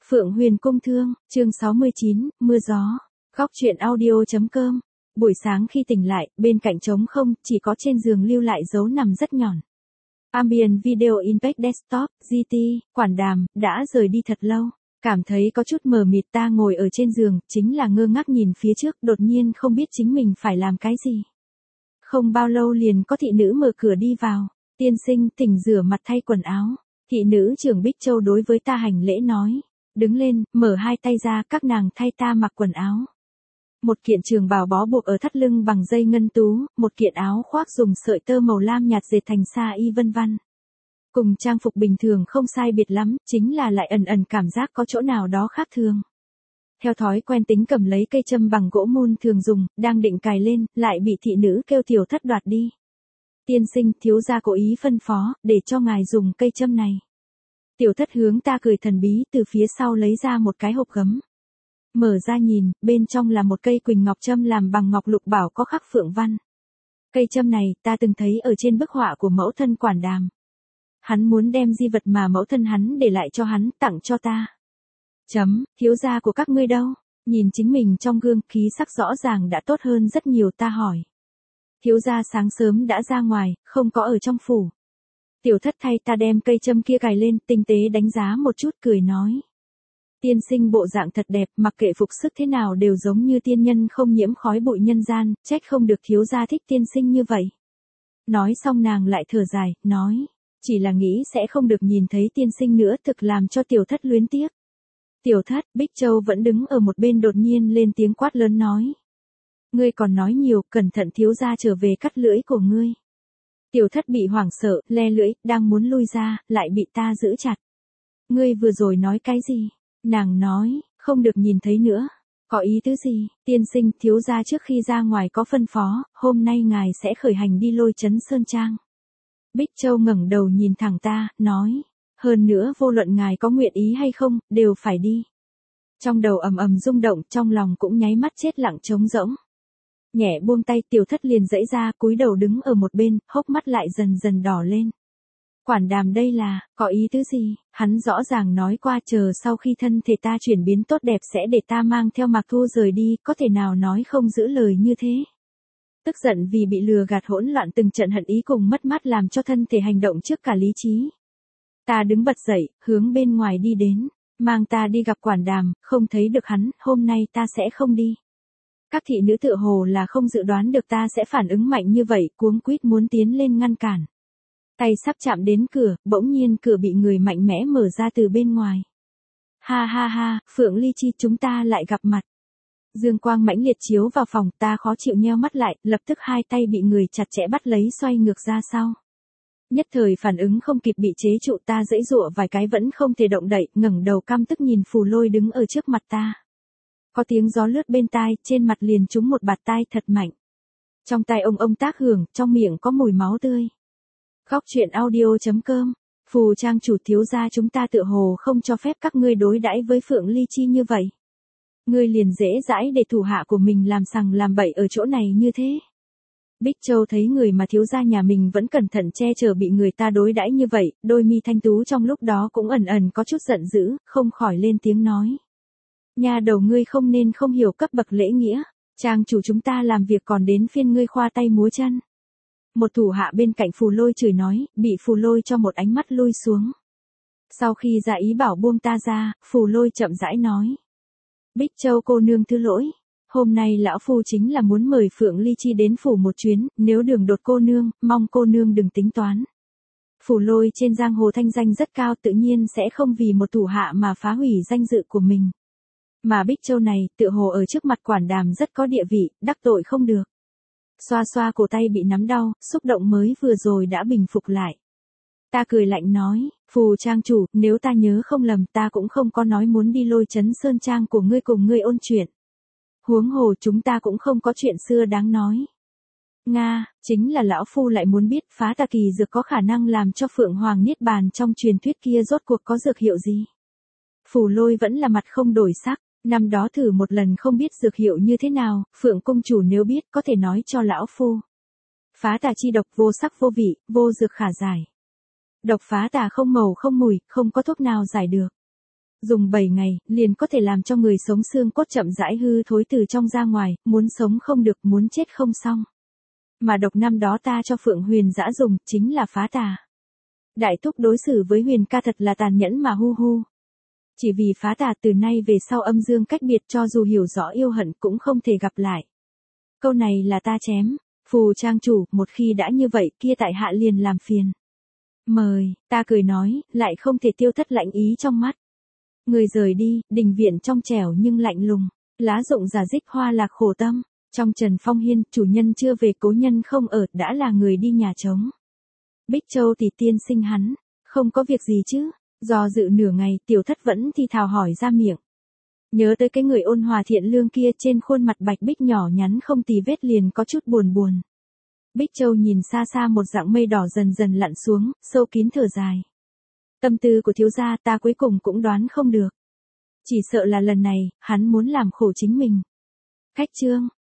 Phượng Huyền Cung Thương, chương 69, Mưa Gió. Góc truyện audio.com. Buổi sáng khi tỉnh lại, bên cạnh trống không, chỉ có trên giường lưu lại dấu nằm rất nhọn. Ambient Video Impact Desktop, GT, Quản Đàm, đã rời đi thật lâu. Cảm thấy có chút mờ mịt, ta ngồi ở trên giường, chính là ngơ ngác nhìn phía trước, đột nhiên không biết chính mình phải làm cái gì. Không bao lâu liền có thị nữ mở cửa đi vào. Tiên sinh, tỉnh rửa mặt thay quần áo. Thị nữ trưởng Bích Châu đối với ta hành lễ nói. Đứng lên, mở hai tay ra, các nàng thay ta mặc quần áo. Một kiện trường bào bó buộc ở thắt lưng bằng dây ngân tú, một kiện áo khoác dùng sợi tơ màu lam nhạt dệt thành sa y vân vân. Cùng trang phục bình thường không sai biệt lắm, chính là lại ẩn ẩn cảm giác có chỗ nào đó khác thường. Theo thói quen tính cầm lấy cây châm bằng gỗ mun thường dùng, đang định cài lên, lại bị thị nữ kêu Tiểu Thất đoạt đi. Tiên sinh, thiếu gia cố ý phân phó, để cho ngài dùng cây châm này. Tiểu Thất hướng ta cười thần bí, từ phía sau lấy ra một cái hộp gấm. Mở ra nhìn, bên trong là một cây quỳnh ngọc châm làm bằng ngọc lục bảo có khắc phượng văn. Cây châm này, ta từng thấy ở trên bức họa của mẫu thân Quản Đàm. Hắn muốn đem di vật mà mẫu thân hắn để lại cho hắn, tặng cho ta. Thiếu gia của các ngươi đâu? Nhìn chính mình trong gương, khí sắc rõ ràng đã tốt hơn rất nhiều, ta hỏi. Thiếu gia sáng sớm đã ra ngoài, không có ở trong phủ. Tiểu Thất thay ta đem cây châm kia cài lên, tinh tế đánh giá một chút, cười nói. Tiên sinh bộ dạng thật đẹp, mặc kệ phục sức thế nào đều giống như tiên nhân không nhiễm khói bụi nhân gian, trách không được thiếu gia thích tiên sinh như vậy. Nói xong nàng lại thở dài, nói. Chỉ là nghĩ sẽ không được nhìn thấy tiên sinh nữa, thực làm cho Tiểu Thất luyến tiếc. Tiểu Thất, Bích Châu vẫn đứng ở một bên đột nhiên lên tiếng quát lớn nói. Ngươi còn nói nhiều, cẩn thận thiếu gia trở về cắt lưỡi của ngươi. Tiểu Thất bị hoảng sợ, le lưỡi, đang muốn lui ra, lại bị ta giữ chặt. Ngươi vừa rồi nói cái gì? Nàng nói, không được nhìn thấy nữa. Có ý tứ gì? Tiên sinh, thiếu gia trước khi ra ngoài có phân phó, hôm nay ngài sẽ khởi hành đi Lôi Trấn Sơn Trang. Bích Châu ngẩng đầu nhìn thẳng ta, nói. Hơn nữa vô luận ngài có nguyện ý hay không, đều phải đi. Trong đầu ầm ầm rung động, trong lòng cũng nháy mắt chết lặng trống rỗng. Nhẹ buông tay, Tiểu Thất liền dãy ra, cúi đầu đứng ở một bên, hốc mắt lại dần dần đỏ lên. Quản Đàm đây là, có ý tứ gì? Hắn rõ ràng nói qua chờ sau khi thân thể ta chuyển biến tốt đẹp sẽ để ta mang theo Mạc Thu rời đi, có thể nào nói không giữ lời như thế? Tức giận vì bị lừa gạt hỗn loạn từng trận hận ý cùng mất mát làm cho thân thể hành động trước cả lý trí. Ta đứng bật dậy, hướng bên ngoài đi đến, mang ta đi gặp Quản Đàm, không thấy được hắn, hôm nay ta sẽ không đi. Các thị nữ tựa hồ là không dự đoán được ta sẽ phản ứng mạnh như vậy, cuống quýt muốn tiến lên ngăn cản. Tay sắp chạm đến cửa, bỗng nhiên cửa bị người mạnh mẽ mở ra từ bên ngoài. Ha ha ha, Phượng Ly Chi, chúng ta lại gặp mặt. Dương quang mãnh liệt chiếu vào phòng, ta khó chịu nheo mắt lại, lập tức hai tay bị người chặt chẽ bắt lấy xoay ngược ra sau. Nhất thời phản ứng không kịp bị chế trụ, ta giãy giụa vài cái vẫn không thể động đậy, ngẩng đầu căm tức nhìn Phù Lôi đứng ở trước mặt ta. Có tiếng gió lướt bên tai, trên mặt liền trúng một bạt tai thật mạnh. Trong tai ông tác hưởng, trong miệng có mùi máu tươi. Góc truyện audio.com. Phù trang chủ, thiếu gia chúng ta tựa hồ không cho phép các ngươi đối đãi với Phượng Ly Chi như vậy. Ngươi liền dễ dãi để thủ hạ của mình làm sằng làm bậy ở chỗ này như thế. Bích Châu thấy người mà thiếu gia nhà mình vẫn cẩn thận che chở bị người ta đối đãi như vậy, đôi mi thanh tú trong lúc đó cũng ẩn ẩn có chút giận dữ, không khỏi lên tiếng nói. Nhà đầu ngươi không nên không hiểu cấp bậc lễ nghĩa, trang chủ chúng ta làm việc còn đến phiên ngươi khoa tay múa chân. Một thủ hạ bên cạnh Phù Lôi chửi nói, bị Phù Lôi cho một ánh mắt lui xuống. Sau khi ra ý bảo buông ta ra, Phù Lôi chậm rãi nói. Bích Châu cô nương thứ lỗi, hôm nay lão phu chính là muốn mời Phượng Ly Chi đến phủ một chuyến, nếu đường đột cô nương, mong cô nương đừng tính toán. Phù Lôi trên giang hồ thanh danh rất cao, tự nhiên sẽ không vì một thủ hạ mà phá hủy danh dự của mình. Mà Bích Châu này, tựa hồ ở trước mặt Quản Đàm rất có địa vị, đắc tội không được. Xoa xoa cổ tay bị nắm đau, xúc động mới vừa rồi đã bình phục lại. Ta cười lạnh nói, Phù trang chủ, nếu ta nhớ không lầm ta cũng không có nói muốn đi Lôi Trấn Sơn Trang của ngươi cùng ngươi ôn chuyện. Huống hồ chúng ta cũng không có chuyện xưa đáng nói. Nga, chính là lão phu lại muốn biết phá tà kỳ dược có khả năng làm cho Phượng Hoàng Niết Bàn trong truyền thuyết kia rốt cuộc có dược hiệu gì. Phù Lôi vẫn là mặt không đổi sắc. Năm đó thử một lần không biết dược hiệu như thế nào, Phượng công chủ nếu biết có thể nói cho lão phu. Phá tà chi độc vô sắc vô vị, vô dược khả giải. Độc phá tà không màu không mùi, không có thuốc nào giải được. Dùng 7 ngày, liền có thể làm cho người sống xương cốt chậm rãi hư thối từ trong ra ngoài, muốn sống không được, muốn chết không xong. Mà độc năm đó ta cho Phượng Huyền Dã dùng, chính là phá tà. Đại thúc đối xử với Huyền ca thật là tàn nhẫn mà hu hu. Chỉ vì phá tà từ nay về sau âm dương cách biệt cho dù hiểu rõ yêu hận cũng không thể gặp lại. Câu này là ta chém, Phù trang chủ, một khi đã như vậy kia tại hạ liền làm phiền. Mời, ta cười nói, lại không thể tiêu thất lạnh ý trong mắt. Người rời đi, đình viện trong trẻo nhưng lạnh lùng, lá rụng giả dích hoa lạc khổ tâm. Trong Trần Phong Hiên, chủ nhân chưa về cố nhân không ở, đã là người đi nhà trống. Bích Châu thì tiên sinh hắn, không có việc gì chứ, do dự nửa ngày tiểu thất vẫn thì thào hỏi ra miệng. Nhớ tới cái người ôn hòa thiện lương kia trên khuôn mặt bạch bích nhỏ nhắn không tì vết liền có chút buồn buồn. Bích Châu nhìn xa xa một dạng mây đỏ dần dần lặn xuống, sâu kín thở dài. Tâm tư của thiếu gia ta cuối cùng cũng đoán không được. Chỉ sợ là lần này, hắn muốn làm khổ chính mình. Khách chương.